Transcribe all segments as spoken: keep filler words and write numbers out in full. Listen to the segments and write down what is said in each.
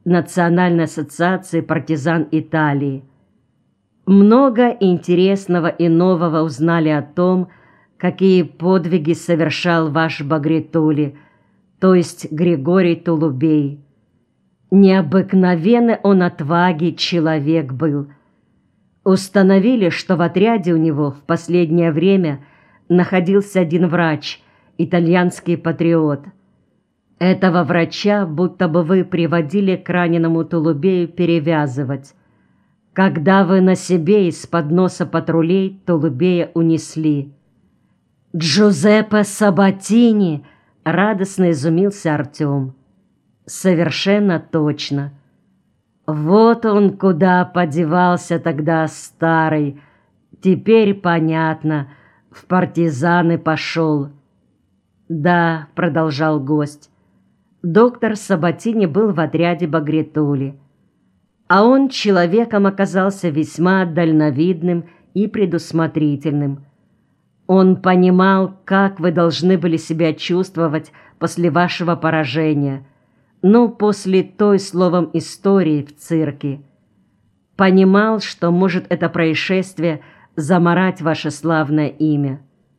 Национальной ассоциации партизан Италии. Много интересного и нового узнали о том, какие подвиги совершал ваш Багритули, то есть Григорий Толубей. Необыкновенный он отваги человек был. Установили, что в отряде у него в последнее время находился один врач, итальянский патриот. Этого врача будто бы вы приводили к раненому Толубею перевязывать. Когда вы на себе из-под носа патрулей Толубея унесли. «Джузеппе Сабатини!» — радостно изумился Артем. «Совершенно точно. Вот он куда подевался тогда старый. Теперь понятно, в партизаны пошел». «Да», — продолжал гость, — «доктор Сабатини был в отряде Багритули. А он человеком оказался весьма дальновидным и предусмотрительным. Он понимал, как вы должны были себя чувствовать после вашего поражения, ну, после той, словом, истории в цирке. Понимал, что может это происшествие замарать ваше славное имя.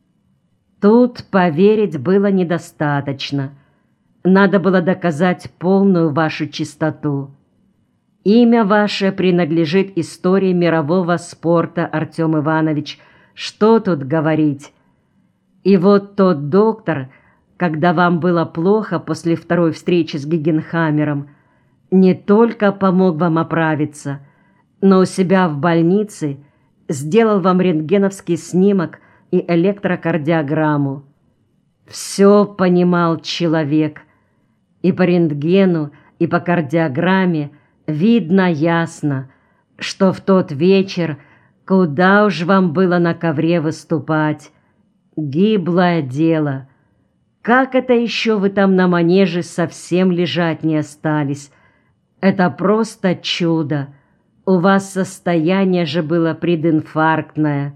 Тут поверить было недостаточно. Надо было доказать полную вашу чистоту. Имя ваше принадлежит истории мирового спорта, Артем Иванович. Что тут говорить? И вот тот доктор, когда вам было плохо после второй встречи с Гегенхаммером, не только помог вам оправиться, но у себя в больнице сделал вам рентгеновский снимок и электрокардиограмму. Все понимал человек. И по рентгену, и по кардиограмме видно ясно, что в тот вечер куда уж вам было на ковре выступать. Гиблое дело. Как это еще вы там на манеже совсем лежать не остались? Это просто чудо. У вас состояние же было прединфарктное».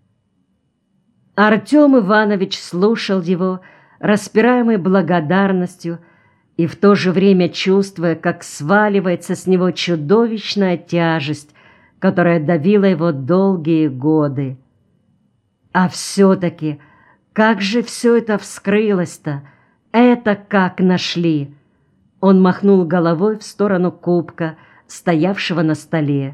Артем Иванович слушал его, распираемый благодарностью, и в то же время чувствуя, как сваливается с него чудовищная тяжесть, которая давила его долгие годы. А все-таки, как же все это вскрылось-то? Это как нашли? Он махнул головой в сторону кубка, стоявшего на столе.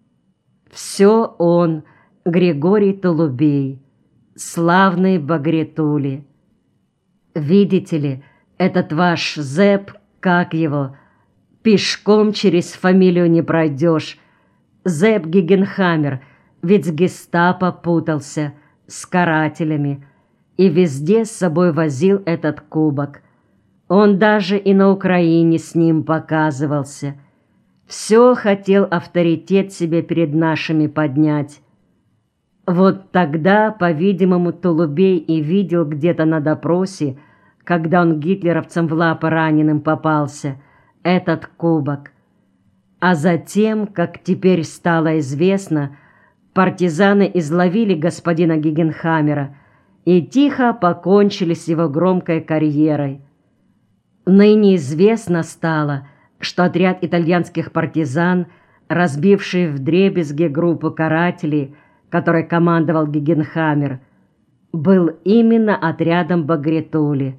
Все он, Григорий Толубей, славный Багритули. Видите ли, этот ваш Зэп, как его, пешком через фамилию не пройдешь. Зэп Гегенхаммер, ведь с гестапо путался, с карателями, и везде с собой возил этот кубок. Он даже и на Украине с ним показывался. Все хотел авторитет себе перед нашими поднять. Вот тогда, по-видимому, Толубей и видел где-то на допросе, когда он гитлеровцам в лапы раненым попался, этот кубок. А затем, как теперь стало известно, партизаны изловили господина Гегенхаммера и тихо покончили с его громкой карьерой. Ныне известно стало, что отряд итальянских партизан, разбивший вдребезги группу карателей, которой командовал Гегенхаммер, был именно отрядом Багритули.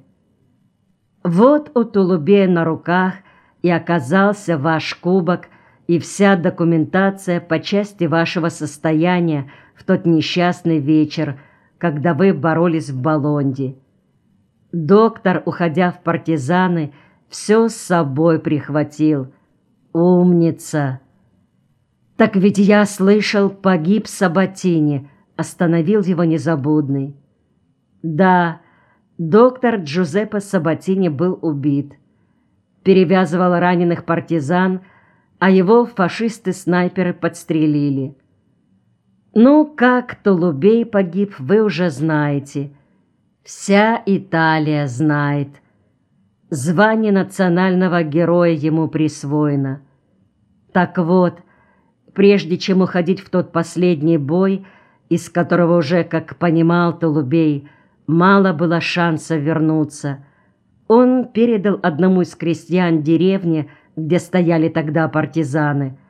Вот у Толубея на руках и оказался ваш кубок и вся документация по части вашего состояния в тот несчастный вечер, когда вы боролись в Болонде. Доктор, уходя в партизаны, все с собой прихватил. Умница! Так ведь я слышал, погиб Сабатини, остановил его незабудный. Да, доктор Джузеппе Сабатини был убит. Перевязывал раненых партизан, а его фашисты-снайперы подстрелили. Ну, как Толубей погиб, вы уже знаете. Вся Италия знает. Звание национального героя ему присвоено. Так вот, прежде чем уходить в тот последний бой, из которого уже, как понимал Толубей, мало было шанса вернуться, он передал одному из крестьян деревни где стояли тогда партизаны.